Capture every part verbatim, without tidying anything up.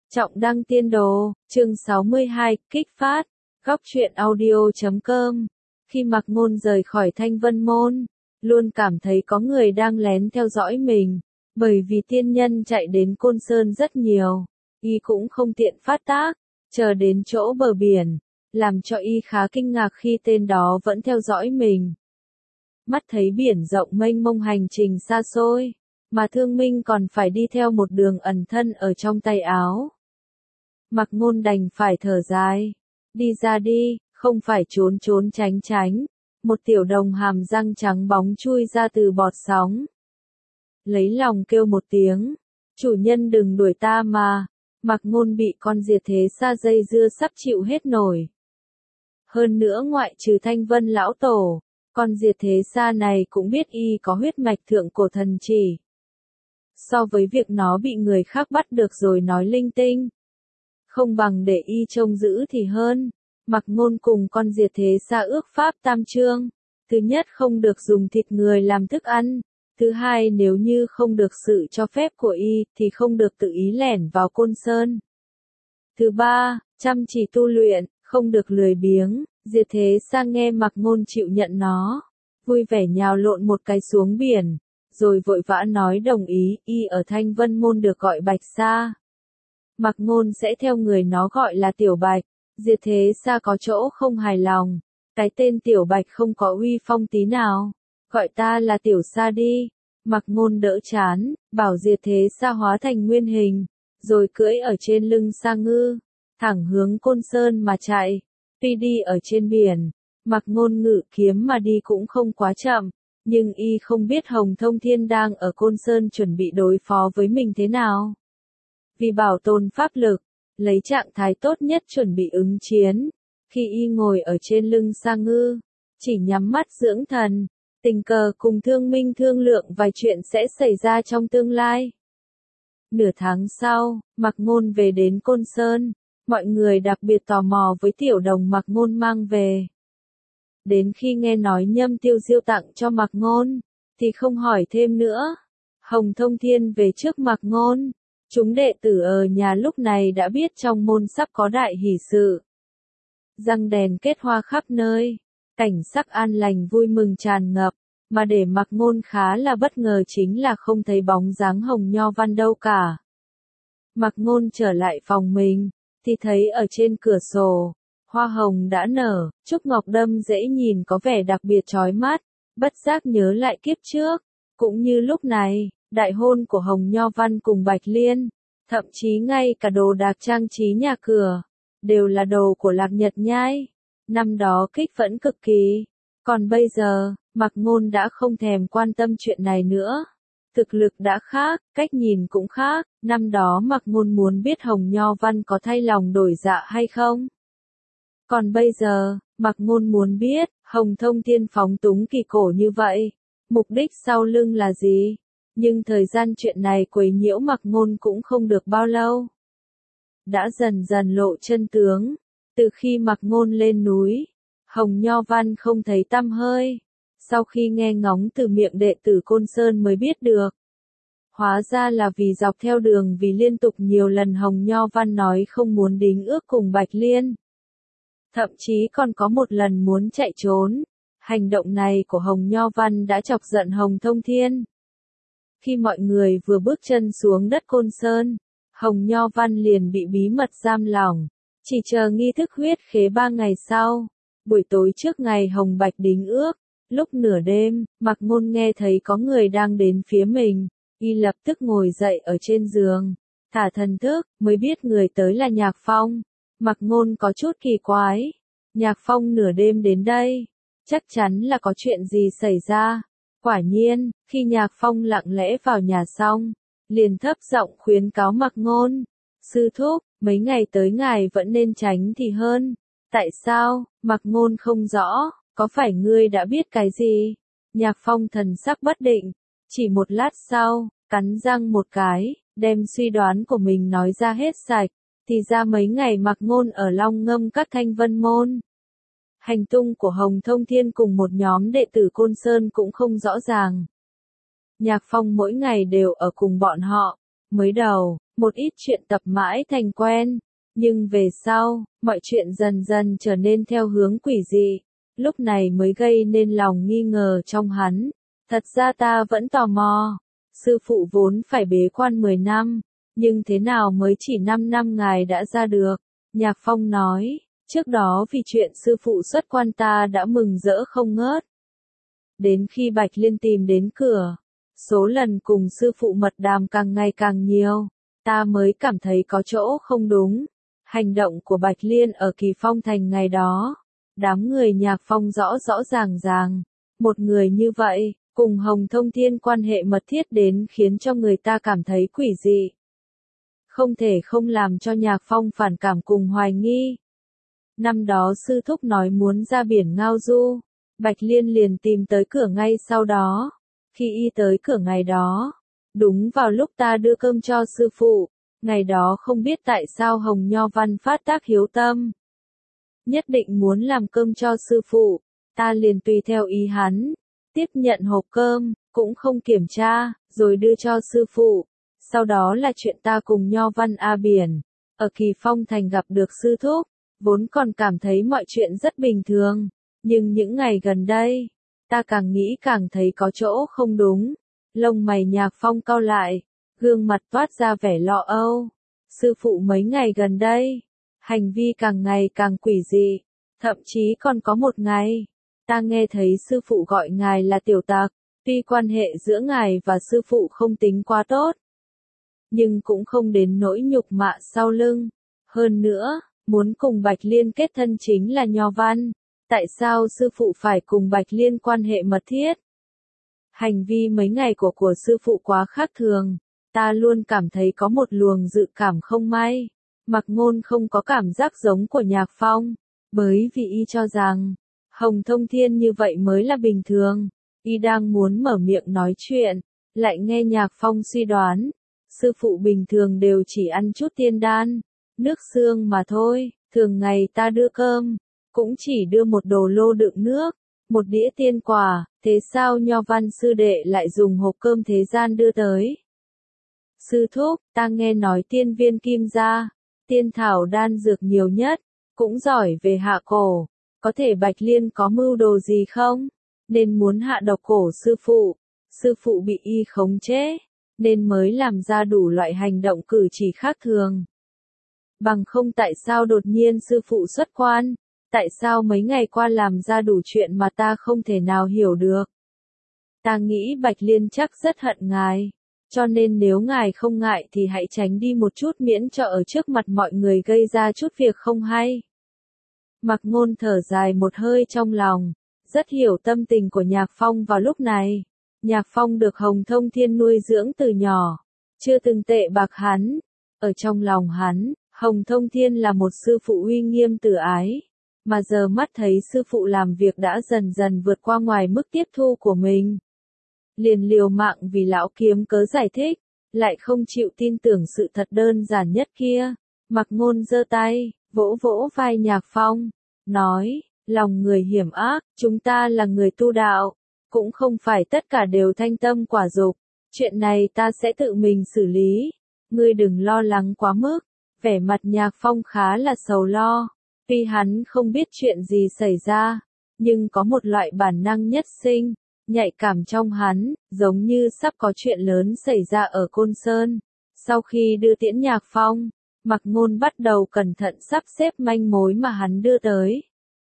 Trọng đăng tiên đồ, chương sáu mươi hai, kích phát, góc truyện audio chấm com. Khi Mạc Ngôn rời khỏi Thanh Vân Môn, luôn cảm thấy có người đang lén theo dõi mình, bởi vì tiên nhân chạy đến Côn Sơn rất nhiều, y cũng không tiện phát tác, chờ đến chỗ bờ biển, làm cho y khá kinh ngạc khi tên đó vẫn theo dõi mình. Mắt thấy biển rộng mênh mông hành trình xa xôi, mà Thương Minh còn phải đi theo một đường ẩn thân ở trong tay áo. Mạc Ngôn đành phải thở dài, đi ra đi, không phải trốn trốn tránh tránh. Một tiểu đồng hàm răng trắng bóng chui ra từ bọt sóng. Lấy lòng kêu một tiếng, chủ nhân đừng đuổi ta mà. Mạc Ngôn bị con diệt thế sa dây dưa sắp chịu hết nổi. Hơn nữa ngoại trừ Thanh Vân lão tổ, con diệt thế sa này cũng biết y có huyết mạch thượng cổ thần chỉ. So với việc nó bị người khác bắt được rồi nói linh tinh, không bằng để y trông giữ thì hơn. Mạc Ngôn cùng con diệt thế sa ước pháp tam chương. Thứ nhất, không được dùng thịt người làm thức ăn. Thứ hai, nếu như không được sự cho phép của y, thì không được tự ý lẻn vào Côn Sơn. Thứ ba, chăm chỉ tu luyện, không được lười biếng. Diệt thế sa nghe Mạc Ngôn chịu nhận nó, vui vẻ nhào lộn một cái xuống biển, rồi vội vã nói đồng ý. Y ở Thanh Vân Môn được gọi Bạch Sa. Mạc Ngôn sẽ theo người nó gọi là Tiểu Bạch. Diệt thế sa có chỗ không hài lòng, cái tên Tiểu Bạch không có uy phong tí nào, gọi ta là Tiểu Sa đi. Mạc Ngôn đỡ chán, bảo diệt thế sa hóa thành nguyên hình, rồi cưỡi ở trên lưng sa ngư, thẳng hướng Côn Sơn mà chạy. Tuy đi ở trên biển, Mạc Ngôn ngự kiếm mà đi cũng không quá chậm, nhưng y không biết Hồng Thông Thiên đang ở Côn Sơn chuẩn bị đối phó với mình thế nào. Vì bảo tồn pháp lực, lấy trạng thái tốt nhất chuẩn bị ứng chiến, khi y ngồi ở trên lưng sa ngư, chỉ nhắm mắt dưỡng thần, tình cờ cùng Thương Minh thương lượng vài chuyện sẽ xảy ra trong tương lai. Nửa tháng sau, Mạc Ngôn về đến Côn Sơn, mọi người đặc biệt tò mò với tiểu đồng Mạc Ngôn mang về. Đến khi nghe nói Nhâm Tiêu Diêu tặng cho Mạc Ngôn, thì không hỏi thêm nữa. Hồng Thông Thiên về trước Mạc Ngôn. Chúng đệ tử ở nhà lúc này đã biết trong môn sắp có đại hỷ sự. Răng đèn kết hoa khắp nơi, cảnh sắc an lành vui mừng tràn ngập, mà để Mạc Ngôn khá là bất ngờ chính là không thấy bóng dáng Hồng Nho Văn đâu cả. Mạc Ngôn trở lại phòng mình, thì thấy ở trên cửa sổ, hoa hồng đã nở, trúc ngọc đâm dễ nhìn có vẻ đặc biệt chói mắt, bất giác nhớ lại kiếp trước, cũng như lúc này. Đại hôn của Hồng Nho Văn cùng Bạch Liên, thậm chí ngay cả đồ đạc trang trí nhà cửa, đều là đồ của Lạc Nhật Nhai. Năm đó kích phẫn cực kỳ, còn bây giờ, Mạc Ngôn đã không thèm quan tâm chuyện này nữa. Thực lực đã khác, cách nhìn cũng khác, năm đó Mạc Ngôn muốn biết Hồng Nho Văn có thay lòng đổi dạ hay không. Còn bây giờ, Mạc Ngôn muốn biết, Hồng Thông Thiên phóng túng kỳ cổ như vậy, mục đích sau lưng là gì? Nhưng thời gian chuyện này quấy nhiễu Mạc Ngôn cũng không được bao lâu. Đã dần dần lộ chân tướng. Từ khi Mạc Ngôn lên núi, Hồng Nho Văn không thấy tăm hơi. Sau khi nghe ngóng từ miệng đệ tử Côn Sơn mới biết được. Hóa ra là vì dọc theo đường vì liên tục nhiều lần Hồng Nho Văn nói không muốn đính ước cùng Bạch Liên. Thậm chí còn có một lần muốn chạy trốn. Hành động này của Hồng Nho Văn đã chọc giận Hồng Thông Thiên. Khi mọi người vừa bước chân xuống đất Côn Sơn, Hồng Nho Văn liền bị bí mật giam lỏng, chỉ chờ nghi thức huyết khế ba ngày sau. Buổi tối trước ngày Hồng Bạch đính ước, lúc nửa đêm, Mạc Ngôn nghe thấy có người đang đến phía mình, y lập tức ngồi dậy ở trên giường, thả thần thức, mới biết người tới là Nhạc Phong. Mạc Ngôn có chút kỳ quái, Nhạc Phong nửa đêm đến đây, chắc chắn là có chuyện gì xảy ra. Quả nhiên, khi Nhạc Phong lặng lẽ vào nhà xong, liền thấp giọng khuyến cáo Mạc Ngôn, sư thúc, mấy ngày tới ngài vẫn nên tránh thì hơn. Tại sao? Mạc Ngôn không rõ, có phải ngươi đã biết cái gì? Nhạc Phong thần sắc bất định, chỉ một lát sau, cắn răng một cái, đem suy đoán của mình nói ra hết sạch, thì ra mấy ngày Mạc Ngôn ở Long Ngâm các Thanh Vân Môn. Hành tung của Hồng Thông Thiên cùng một nhóm đệ tử Côn Sơn cũng không rõ ràng. Nhạc Phong mỗi ngày đều ở cùng bọn họ. Mới đầu, một ít chuyện tập mãi thành quen, nhưng về sau, mọi chuyện dần dần trở nên theo hướng quỷ dị, lúc này mới gây nên lòng nghi ngờ trong hắn. Thật ra ta vẫn tò mò, sư phụ vốn phải bế quan mười năm, nhưng thế nào mới chỉ năm năm ngài đã ra được? Nhạc Phong nói, trước đó vì chuyện sư phụ xuất quan ta đã mừng rỡ không ngớt. Đến khi Bạch Liên tìm đến cửa, số lần cùng sư phụ mật đàm càng ngày càng nhiều, ta mới cảm thấy có chỗ không đúng. Hành động của Bạch Liên ở Kỳ Phong Thành ngày đó, đám người Nhạc Phong rõ rõ ràng ràng, một người như vậy, cùng Hồng Thông Thiên quan hệ mật thiết đến khiến cho người ta cảm thấy quỷ dị. Không thể không làm cho Nhạc Phong phản cảm cùng hoài nghi. Năm đó sư thúc nói muốn ra biển ngao du, Bạch Liên liền tìm tới cửa ngay sau đó. Khi y tới cửa ngày đó, đúng vào lúc ta đưa cơm cho sư phụ, ngày đó không biết tại sao Hồng Nho Văn phát tác hiếu tâm. Nhất định muốn làm cơm cho sư phụ, ta liền tùy theo ý hắn, tiếp nhận hộp cơm, cũng không kiểm tra, rồi đưa cho sư phụ. Sau đó là chuyện ta cùng Nho Văn A Biển, ở Kỳ Phong Thành gặp được sư thúc, vốn còn cảm thấy mọi chuyện rất bình thường, nhưng những ngày gần đây, ta càng nghĩ càng thấy có chỗ không đúng. Lông mày Nhạc Phong cau lại, gương mặt toát ra vẻ lo âu. Sư phụ mấy ngày gần đây, hành vi càng ngày càng quỷ dị, thậm chí còn có một ngày, ta nghe thấy sư phụ gọi ngài là tiểu tặc, tuy quan hệ giữa ngài và sư phụ không tính quá tốt, nhưng cũng không đến nỗi nhục mạ sau lưng. Hơn nữa, muốn cùng Bạch Liên kết thân chính là Nho Văn, tại sao sư phụ phải cùng Bạch Liên quan hệ mật thiết? Hành vi mấy ngày của của sư phụ quá khác thường, ta luôn cảm thấy có một luồng dự cảm không may. Mạc Ngôn không có cảm giác giống của Nhạc Phong, bởi vì y cho rằng, Hồng Thông Thiên như vậy mới là bình thường. Y đang muốn mở miệng nói chuyện, lại nghe Nhạc Phong suy đoán, sư phụ bình thường đều chỉ ăn chút tiên đan, nước xương mà thôi, thường ngày ta đưa cơm, cũng chỉ đưa một đồ lô đựng nước, một đĩa tiên quả, thế sao Nho Văn sư đệ lại dùng hộp cơm thế gian đưa tới? Sư thúc, ta nghe nói tiên viên kim gia, tiên thảo đan dược nhiều nhất, cũng giỏi về hạ cổ, có thể Bạch Liên có mưu đồ gì không? Nên muốn hạ độc cổ sư phụ, sư phụ bị y khống chế, nên mới làm ra đủ loại hành động cử chỉ khác thường. Bằng không tại sao đột nhiên sư phụ xuất quan, tại sao mấy ngày qua làm ra đủ chuyện mà ta không thể nào hiểu được. Ta nghĩ Bạch Liên chắc rất hận ngài, cho nên nếu ngài không ngại thì hãy tránh đi một chút miễn cho ở trước mặt mọi người gây ra chút việc không hay. Mạc Ngôn thở dài một hơi trong lòng, rất hiểu tâm tình của Nhạc Phong vào lúc này. Nhạc Phong được Hồng Thông Thiên nuôi dưỡng từ nhỏ, chưa từng tệ bạc hắn. Ở trong lòng hắn, Hồng Thông Thiên là một sư phụ uy nghiêm từ ái, mà giờ mắt thấy sư phụ làm việc đã dần dần vượt qua ngoài mức tiếp thu của mình. Liền liều mạng vì lão kiếm cớ giải thích, lại không chịu tin tưởng sự thật đơn giản nhất kia. Mạc Ngôn giơ tay, vỗ vỗ vai Nhạc Phong, nói, lòng người hiểm ác, chúng ta là người tu đạo, cũng không phải tất cả đều thanh tâm quả dục, chuyện này ta sẽ tự mình xử lý, ngươi đừng lo lắng quá mức. Vẻ mặt Nhạc Phong khá là sầu lo, tuy hắn không biết chuyện gì xảy ra, nhưng có một loại bản năng nhất sinh, nhạy cảm trong hắn, giống như sắp có chuyện lớn xảy ra ở Côn Sơn. Sau khi đưa tiễn Nhạc Phong, Mạc Ngôn bắt đầu cẩn thận sắp xếp manh mối mà hắn đưa tới.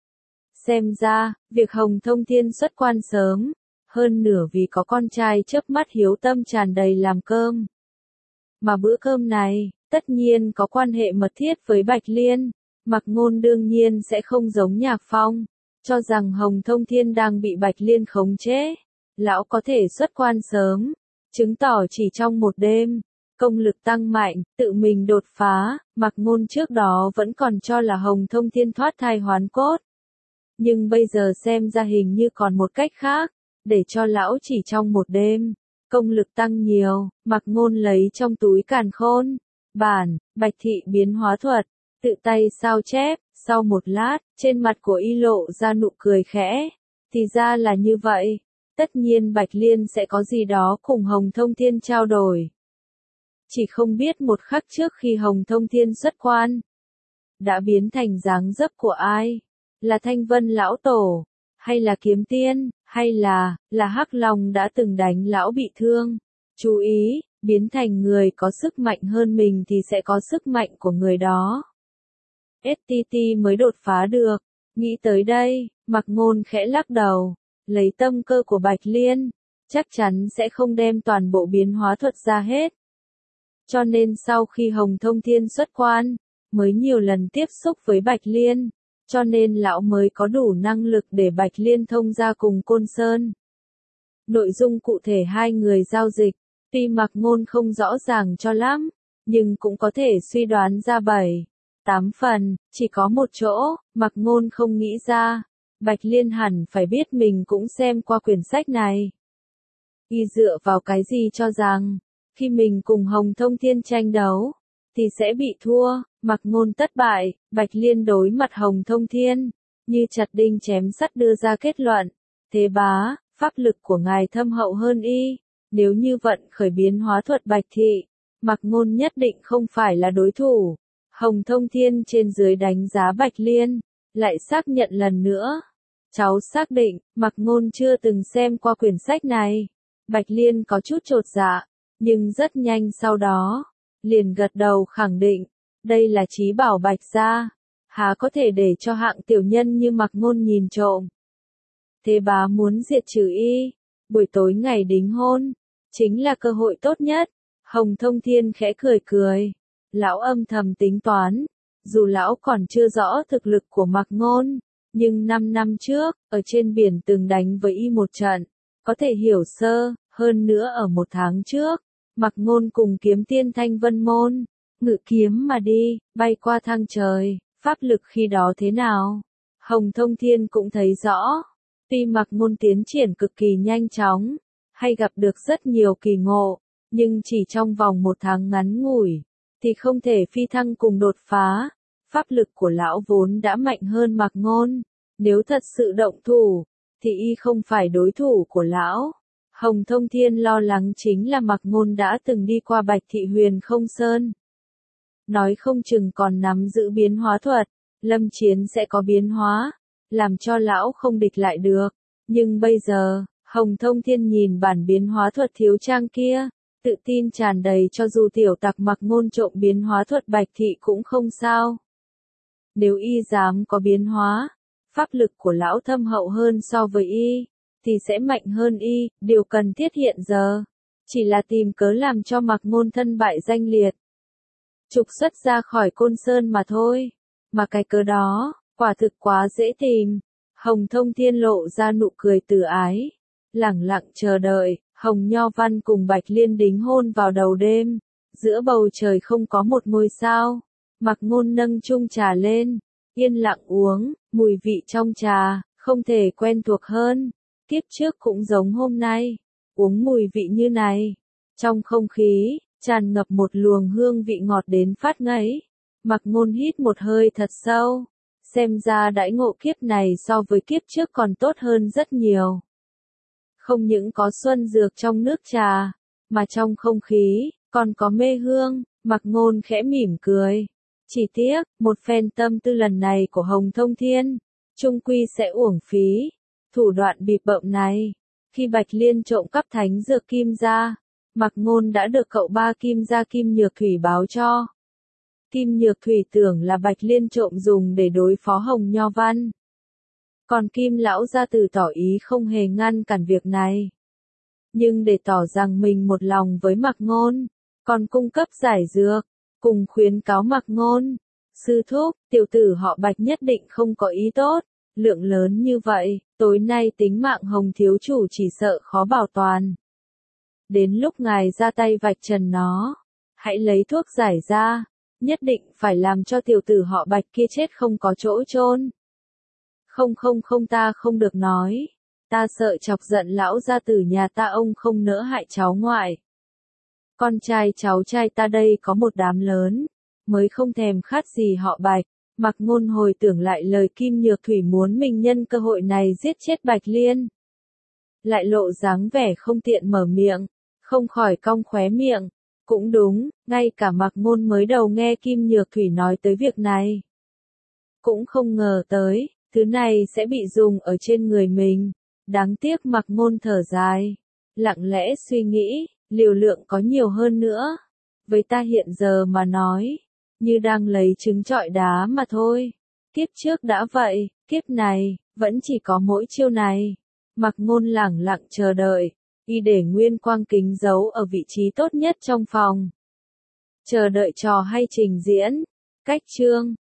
Xem ra, việc Hồng Thông Thiên xuất quan sớm, hơn nửa vì có con trai chớp mắt hiếu tâm tràn đầy làm cơm. Mà bữa cơm này, tất nhiên có quan hệ mật thiết với Bạch Liên. Mạc Ngôn đương nhiên sẽ không giống Nhạc Phong, cho rằng Hồng Thông Thiên đang bị Bạch Liên khống chế. Lão có thể xuất quan sớm, chứng tỏ chỉ trong một đêm, công lực tăng mạnh, tự mình đột phá. Mạc Ngôn trước đó vẫn còn cho là Hồng Thông Thiên thoát thai hoán cốt. Nhưng bây giờ xem ra hình như còn một cách khác, để cho lão chỉ trong một đêm, công lực tăng nhiều. Mạc Ngôn lấy trong túi càn khôn, bản, Bạch Thị biến hóa thuật, tự tay sao chép, sau một lát, trên mặt của y lộ ra nụ cười khẽ. Thì ra là như vậy, tất nhiên Bạch Liên sẽ có gì đó cùng Hồng Thông Thiên trao đổi. Chỉ không biết một khắc trước khi Hồng Thông Thiên xuất quan, đã biến thành dáng dấp của ai? Là Thanh Vân lão tổ, hay là Kiếm Tiên, hay là, là Hắc Long đã từng đánh lão bị thương? Chú ý, biến thành người có sức mạnh hơn mình thì sẽ có sức mạnh của người đó. ét tê tê mới đột phá được. Nghĩ tới đây, Mạc Ngôn khẽ lắc đầu, lấy tâm cơ của Bạch Liên, chắc chắn sẽ không đem toàn bộ biến hóa thuật ra hết. Cho nên sau khi Hồng Thông Thiên xuất quan, mới nhiều lần tiếp xúc với Bạch Liên, cho nên lão mới có đủ năng lực để Bạch Liên thông ra cùng Côn Sơn. Nội dung cụ thể hai người giao dịch, tuy Mạc Ngôn không rõ ràng cho lắm, nhưng cũng có thể suy đoán ra bảy, tám phần, chỉ có một chỗ, Mạc Ngôn không nghĩ ra, Bạch Liên hẳn phải biết mình cũng xem qua quyển sách này. Y dựa vào cái gì cho rằng, khi mình cùng Hồng Thông Thiên tranh đấu, thì sẽ bị thua, Mạc Ngôn thất bại, Bạch Liên đối mặt Hồng Thông Thiên, như chặt đinh chém sắt đưa ra kết luận, thế bá, pháp lực của ngài thâm hậu hơn y, nếu như vận khởi biến hóa thuật Bạch Thị, Mạc Ngôn nhất định không phải là đối thủ. Hồng Thông Thiên trên dưới đánh giá Bạch Liên, lại xác nhận lần nữa. Cháu xác định, Mạc Ngôn chưa từng xem qua quyển sách này. Bạch Liên có chút chột dạ, nhưng rất nhanh sau đó, liền gật đầu khẳng định, đây là trí bảo Bạch gia, há có thể để cho hạng tiểu nhân như Mạc Ngôn nhìn trộm. Thế bá muốn diệt trừ y, buổi tối ngày đính hôn, chính là cơ hội tốt nhất. Hồng Thông Thiên khẽ cười cười, lão âm thầm tính toán, dù lão còn chưa rõ thực lực của Mạc Ngôn, nhưng năm năm trước, ở trên biển từng đánh với y một trận, có thể hiểu sơ, hơn nữa ở một tháng trước, Mạc Ngôn cùng Kiếm Tiên Thanh Vân Môn, ngự kiếm mà đi, bay qua thang trời, pháp lực khi đó thế nào? Hồng Thông Thiên cũng thấy rõ, tuy Mạc Ngôn tiến triển cực kỳ nhanh chóng, hay gặp được rất nhiều kỳ ngộ, nhưng chỉ trong vòng một tháng ngắn ngủi, thì không thể phi thăng cùng đột phá. Pháp lực của lão vốn đã mạnh hơn Mạc Ngôn, nếu thật sự động thủ, thì y không phải đối thủ của lão. Hồng Thông Thiên lo lắng chính là Mạc Ngôn đã từng đi qua Bạch Thị Huyền Không Sơn. Nói không chừng còn nắm giữ biến hóa thuật, lâm chiến sẽ có biến hóa, làm cho lão không địch lại được. Nhưng bây giờ, Hồng Thông Thiên nhìn bản biến hóa thuật thiếu trang kia, tự tin tràn đầy cho dù tiểu tặc Mạc Ngôn trộm biến hóa thuật Bạch Thị cũng không sao. Nếu y dám có biến hóa, pháp lực của lão thâm hậu hơn so với y, thì sẽ mạnh hơn y, điều cần thiết hiện giờ, chỉ là tìm cớ làm cho Mạc Ngôn thân bại danh liệt. Trục xuất ra khỏi Côn Sơn mà thôi, mà cái cớ đó, quả thực quá dễ tìm. Hồng Thông Thiên lộ ra nụ cười từ ái, lẳng lặng chờ đợi, Hồng Nho Văn cùng Bạch Liên đính hôn vào đầu đêm, giữa bầu trời không có một ngôi sao. Mạc Ngôn nâng chung trà lên, yên lặng uống, mùi vị trong trà, không thể quen thuộc hơn. Kiếp trước cũng giống hôm nay, uống mùi vị như này. Trong không khí, tràn ngập một luồng hương vị ngọt đến phát ngấy. Mạc Ngôn hít một hơi thật sâu, xem ra đãi ngộ kiếp này so với kiếp trước còn tốt hơn rất nhiều. Không những có xuân dược trong nước trà, mà trong không khí, còn có mê hương. Mạc Ngôn khẽ mỉm cười. Chỉ tiếc, một phen tâm tư lần này của Hồng Thông Thiên, chung quy sẽ uổng phí. Thủ đoạn bịp bợm này, khi Bạch Liên trộm cắp thánh dược kim gia, Mạc Ngôn đã được cậu ba kim gia Kim Nhược Thủy báo cho. Kim Nhược Thủy tưởng là Bạch Liên trộm dùng để đối phó Hồng Nho Văn. Còn Kim lão gia tử tỏ ý không hề ngăn cản việc này. Nhưng để tỏ rằng mình một lòng với Mạc Ngôn, còn cung cấp giải dược, cùng khuyến cáo Mạc Ngôn, sư thúc, tiểu tử họ Bạch nhất định không có ý tốt, lượng lớn như vậy, tối nay tính mạng Hồng thiếu chủ chỉ sợ khó bảo toàn. Đến lúc ngài ra tay vạch trần nó, hãy lấy thuốc giải ra, nhất định phải làm cho tiểu tử họ Bạch kia chết không có chỗ chôn. Không không không ta không được nói, ta sợ chọc giận lão gia tử nhà ta, ông không nỡ hại cháu ngoại. Con trai cháu trai ta đây có một đám lớn, mới không thèm khát gì họ Bạch. Mạc Ngôn hồi tưởng lại lời Kim Nhược Thủy muốn mình nhân cơ hội này giết chết Bạch Liên. Lại lộ dáng vẻ không tiện mở miệng, không khỏi cong khóe miệng, Cũng đúng, ngay cả Mạc Ngôn mới đầu nghe Kim Nhược Thủy nói tới việc này. Cũng không ngờ tới, thứ này sẽ bị dùng ở trên người mình. Đáng tiếc Mạc Ngôn thở dài. Lặng lẽ suy nghĩ, liều lượng có nhiều hơn nữa. Với ta hiện giờ mà nói, như đang lấy trứng trọi đá mà thôi. Kiếp trước đã vậy, kiếp này, vẫn chỉ có mỗi chiêu này. Mạc Ngôn lẳng lặng chờ đợi, y để nguyên quang kính giấu ở vị trí tốt nhất trong phòng. Chờ đợi trò hay trình diễn. Cách chương